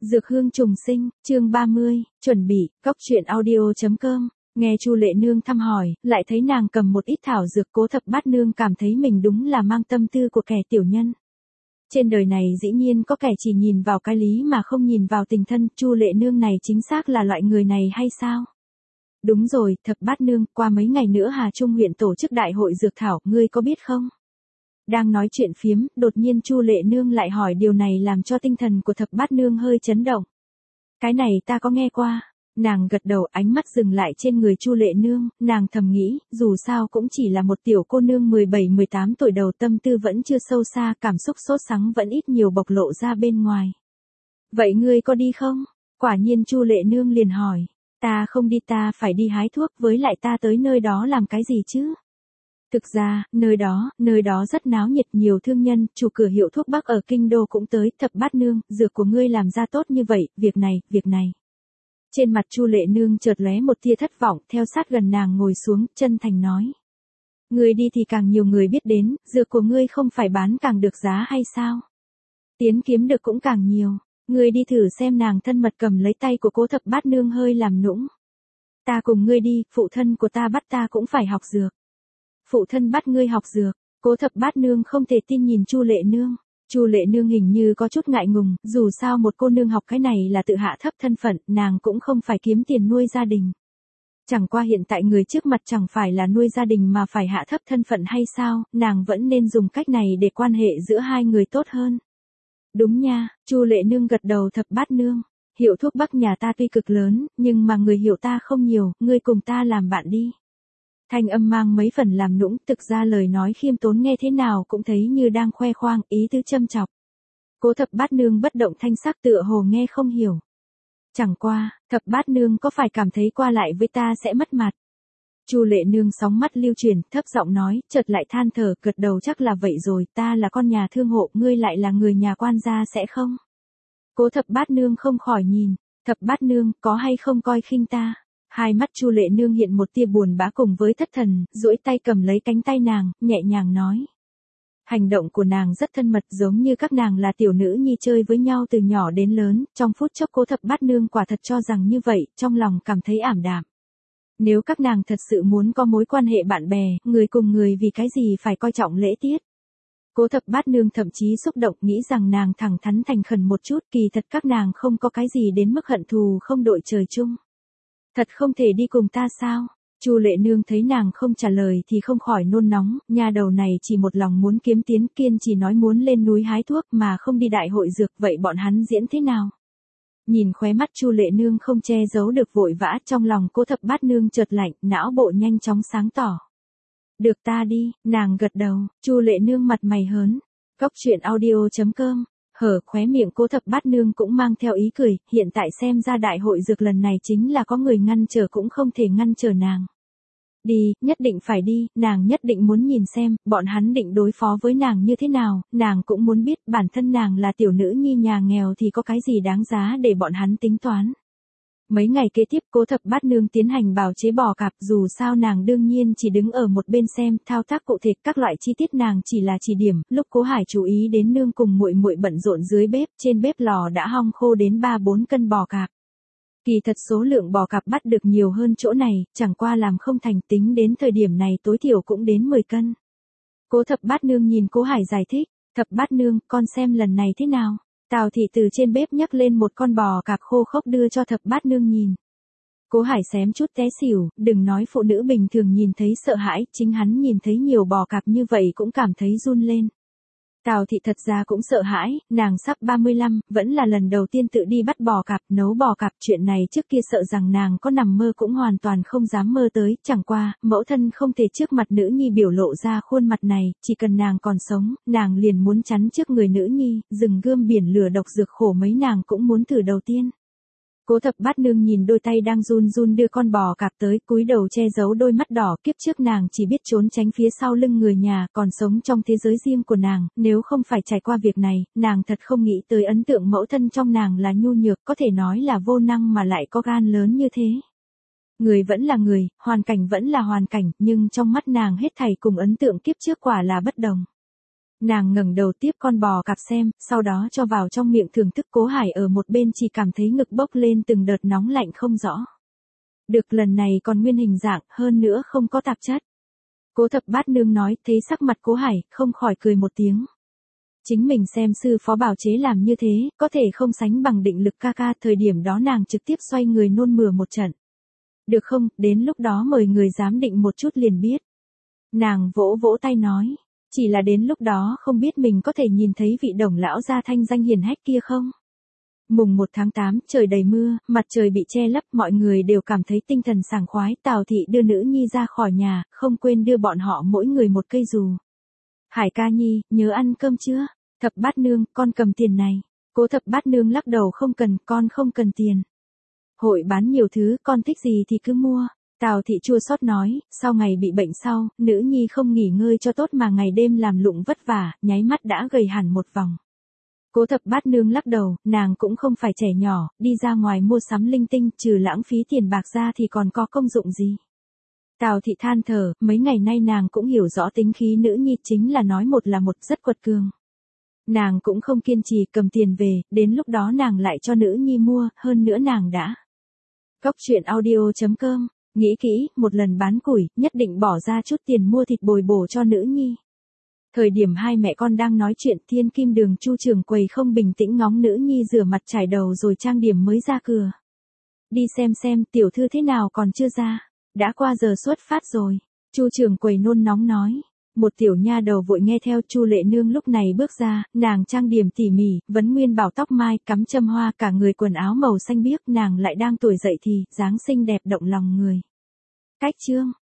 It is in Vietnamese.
Dược hương trùng sinh, chương 30, chuẩn bị, góc truyện audio.com, nghe Chu Lệ Nương thăm hỏi, lại thấy nàng cầm một ít thảo dược. Cố Thập Bát Nương cảm thấy mình đúng là mang tâm tư của kẻ tiểu nhân. Trên đời này dĩ nhiên có kẻ chỉ nhìn vào cái lý mà không nhìn vào tình thân, Chu Lệ Nương này chính xác là loại người này hay sao? Đúng rồi, Thập Bát Nương, qua mấy ngày nữa Hà Trung huyện tổ chức đại hội dược thảo, ngươi có biết không? Đang nói chuyện phiếm, đột nhiên Chu Lệ Nương lại hỏi điều này làm cho tinh thần của Thập Bát Nương hơi chấn động. Cái này ta có nghe qua. Nàng gật đầu, ánh mắt dừng lại trên người Chu Lệ Nương, nàng thầm nghĩ, dù sao cũng chỉ là một tiểu cô nương 17-18 tuổi đầu, tâm tư vẫn chưa sâu xa, cảm xúc sốt sắng vẫn ít nhiều bộc lộ ra bên ngoài. Vậy ngươi có đi không? Quả nhiên Chu Lệ Nương liền hỏi. Ta không đi, ta phải đi hái thuốc, với lại ta tới nơi đó làm cái gì chứ? Thực ra, nơi đó rất náo nhiệt, nhiều thương nhân, chủ cửa hiệu thuốc bắc ở kinh đô cũng tới. Thập Bát Nương, dược của ngươi làm ra tốt như vậy, việc này. Trên mặt Chu Lệ Nương chợt lóe một tia thất vọng, theo sát gần nàng ngồi xuống, chân thành nói. Ngươi đi thì càng nhiều người biết đến, dược của ngươi không phải bán càng được giá hay sao? Tiến kiếm được cũng càng nhiều. Ngươi đi thử xem. Nàng thân mật cầm lấy tay của Cố Thập Bát Nương hơi làm nũng. Ta cùng ngươi đi, phụ thân của ta bắt ta cũng phải học dược. Phụ thân bắt ngươi học dược? Cố Thập Bát Nương không thể tin nhìn Chu Lệ Nương. Chu Lệ Nương hình như có chút ngại ngùng, dù sao một cô nương học cái này là tự hạ thấp thân phận, nàng cũng không phải kiếm tiền nuôi gia đình. Chẳng qua hiện tại người trước mặt chẳng phải là nuôi gia đình mà phải hạ thấp thân phận hay sao, nàng vẫn nên dùng cách này để quan hệ giữa hai người tốt hơn. Đúng nha, Chu Lệ Nương gật đầu. Thập Bát Nương, hiệu thuốc bắc nhà ta tuy cực lớn, nhưng mà người hiểu ta không nhiều, ngươi cùng ta làm bạn đi. Thanh âm mang mấy phần làm nũng, thực ra lời nói khiêm tốn nghe thế nào cũng thấy như đang khoe khoang, ý tứ châm chọc. Cố Thập Bát Nương bất động thanh sắc, tựa hồ nghe không hiểu. Chẳng qua, Thập Bát Nương có phải cảm thấy qua lại với ta sẽ mất mặt? Chu Lệ Nương sóng mắt lưu chuyển, thấp giọng nói, chợt lại than thở, gật đầu. Chắc là vậy rồi, ta là con nhà thương hộ, ngươi lại là người nhà quan gia sẽ không? Cố Thập Bát Nương không khỏi nhìn. Thập Bát Nương, có hay không coi khinh ta? Hai mắt Chu Lệ Nương hiện một tia buồn bã cùng với thất thần, duỗi tay cầm lấy cánh tay nàng, nhẹ nhàng nói. Hành động của nàng rất thân mật, giống như các nàng là tiểu nữ nhi chơi với nhau từ nhỏ đến lớn. Trong phút chốc Cố Thập Bát Nương quả thật cho rằng như vậy, trong lòng cảm thấy ảm đạm. Nếu các nàng thật sự muốn có mối quan hệ bạn bè, người cùng người, vì cái gì phải coi trọng lễ tiết? Cố Thập Bát Nương thậm chí xúc động, nghĩ rằng nàng thẳng thắn thành khẩn một chút, kỳ thật các nàng không có cái gì đến mức hận thù không đội trời chung. Thật không thể đi cùng ta sao? Chu Lệ Nương thấy nàng không trả lời thì không khỏi nôn nóng, nha đầu này chỉ một lòng muốn kiếm tiến, kiên chỉ nói muốn lên núi hái thuốc mà không đi đại hội dược, vậy bọn hắn diễn thế nào? Nhìn khóe mắt Chu Lệ Nương không che giấu được vội vã, trong lòng Cố Thập Bát Nương chợt lạnh, não bộ nhanh chóng sáng tỏ. Được, ta đi. Nàng gật đầu. Chu Lệ Nương mặt mày hớn. Góc truyện audio.com. Hở khóe miệng Cố Thập Bát Nương cũng mang theo ý cười, hiện tại xem ra đại hội dược lần này chính là có người ngăn trở cũng không thể ngăn trở nàng. Đi, nhất định phải đi, nàng nhất định muốn nhìn xem, bọn hắn định đối phó với nàng như thế nào, nàng cũng muốn biết bản thân nàng là tiểu nữ nhi nhà nghèo thì có cái gì đáng giá để bọn hắn tính toán. Mấy ngày kế tiếp Cố Thập Bát Nương tiến hành bào chế bò cạp, dù sao nàng đương nhiên chỉ đứng ở một bên xem, thao tác cụ thể các loại chi tiết nàng chỉ là chỉ điểm. Lúc Cố Hải chú ý đến nương cùng muội muội bận rộn dưới bếp, trên bếp lò đã hong khô đến 3-4 cân bò cạp. Kỳ thật số lượng bò cạp bắt được nhiều hơn chỗ này, chẳng qua làm không thành, tính đến thời điểm này tối thiểu cũng đến 10 cân. Cố Thập Bát Nương nhìn Cố Hải giải thích, Thập Bát Nương, con xem lần này thế nào? Tào thị từ trên bếp nhấc lên một con bò cạp khô khốc đưa cho Thập Bát Nương nhìn. Cố Hải xém chút té xỉu, đừng nói phụ nữ bình thường nhìn thấy sợ hãi, chính hắn nhìn thấy nhiều bò cạp như vậy cũng cảm thấy run lên. Tào thị thật ra cũng sợ hãi, nàng sắp 35, vẫn là lần đầu tiên tự đi bắt bò cạp, nấu bò cạp, chuyện này trước kia sợ rằng nàng có nằm mơ cũng hoàn toàn không dám mơ tới, chẳng qua, mẫu thân không thể trước mặt nữ nhi biểu lộ ra khuôn mặt này, chỉ cần nàng còn sống, nàng liền muốn chắn trước người nữ nhi, rừng gươm biển lửa độc dược khổ mấy nàng cũng muốn thử đầu tiên. Cố Thập Bát Nương nhìn đôi tay đang run run đưa con bò cạp tới, cúi đầu che giấu đôi mắt đỏ, kiếp trước nàng chỉ biết trốn tránh phía sau lưng người nhà, còn sống trong thế giới riêng của nàng, nếu không phải trải qua việc này, nàng thật không nghĩ tới ấn tượng mẫu thân trong nàng là nhu nhược, có thể nói là vô năng mà lại có gan lớn như thế. Người vẫn là người, hoàn cảnh vẫn là hoàn cảnh, nhưng trong mắt nàng hết thảy cùng ấn tượng kiếp trước quả là bất đồng. Nàng ngẩng đầu tiếp con bò cạp xem, sau đó cho vào trong miệng thưởng thức. Cố Hải ở một bên chỉ cảm thấy ngực bốc lên từng đợt nóng lạnh không rõ. Được lần này còn nguyên hình dạng, hơn nữa không có tạp chất. Cố Thập Bát Nương nói, thấy sắc mặt Cố Hải, không khỏi cười một tiếng. Chính mình xem sư phó bào chế làm như thế, có thể không sánh bằng định lực ca ca. Thời điểm đó nàng trực tiếp xoay người nôn mửa một trận. Được không, đến lúc đó mời người giám định một chút liền biết. Nàng vỗ vỗ tay nói, chỉ là đến lúc đó không biết mình có thể nhìn thấy vị Đồng lão gia thanh danh hiển hách kia không? Mùng 1 tháng 8, trời đầy mưa, mặt trời bị che lấp, mọi người đều cảm thấy tinh thần sảng khoái. Tào thị đưa nữ nhi ra khỏi nhà, không quên đưa bọn họ mỗi người một cây dù. Hải ca nhi, nhớ ăn cơm chưa? Thập Bát Nương, con cầm tiền này. Cố Thập Bát Nương lắc đầu, không cần, con không cần tiền. Hội bán nhiều thứ, con thích gì thì cứ mua. Tào thị chua xót nói, sau ngày bị bệnh sau, nữ nhi không nghỉ ngơi cho tốt mà ngày đêm làm lụng vất vả, nháy mắt đã gầy hẳn một vòng. Cố Thập Bát Nương lắc đầu, nàng cũng không phải trẻ nhỏ, đi ra ngoài mua sắm linh tinh, trừ lãng phí tiền bạc ra thì còn có công dụng gì. Tào thị than thở, mấy ngày nay nàng cũng hiểu rõ tính khí nữ nhi, chính là nói một là một, rất quật cường. Nàng cũng không kiên trì cầm tiền về, đến lúc đó nàng lại cho nữ nhi mua, hơn nữa nàng đã. Góc truyện audio.com, nghĩ kỹ, một lần bán củi, nhất định bỏ ra chút tiền mua thịt bồi bổ cho nữ nhi. Thời điểm hai mẹ con đang nói chuyện, Thiên Kim Đường Chu trưởng quầy không bình tĩnh ngóng nữ nhi rửa mặt trải đầu rồi trang điểm mới ra cửa. Đi xem tiểu thư thế nào còn chưa ra, đã qua giờ xuất phát rồi. Chu trưởng quầy nôn nóng nói. Một tiểu nha đầu vội nghe theo. Chu Lệ Nương lúc này bước ra, nàng trang điểm tỉ mỉ, vấn nguyên bảo tóc mai, cắm châm hoa, cả người quần áo màu xanh biếc, nàng lại đang tuổi dậy thì, dáng xinh đẹp động lòng người. Cách chương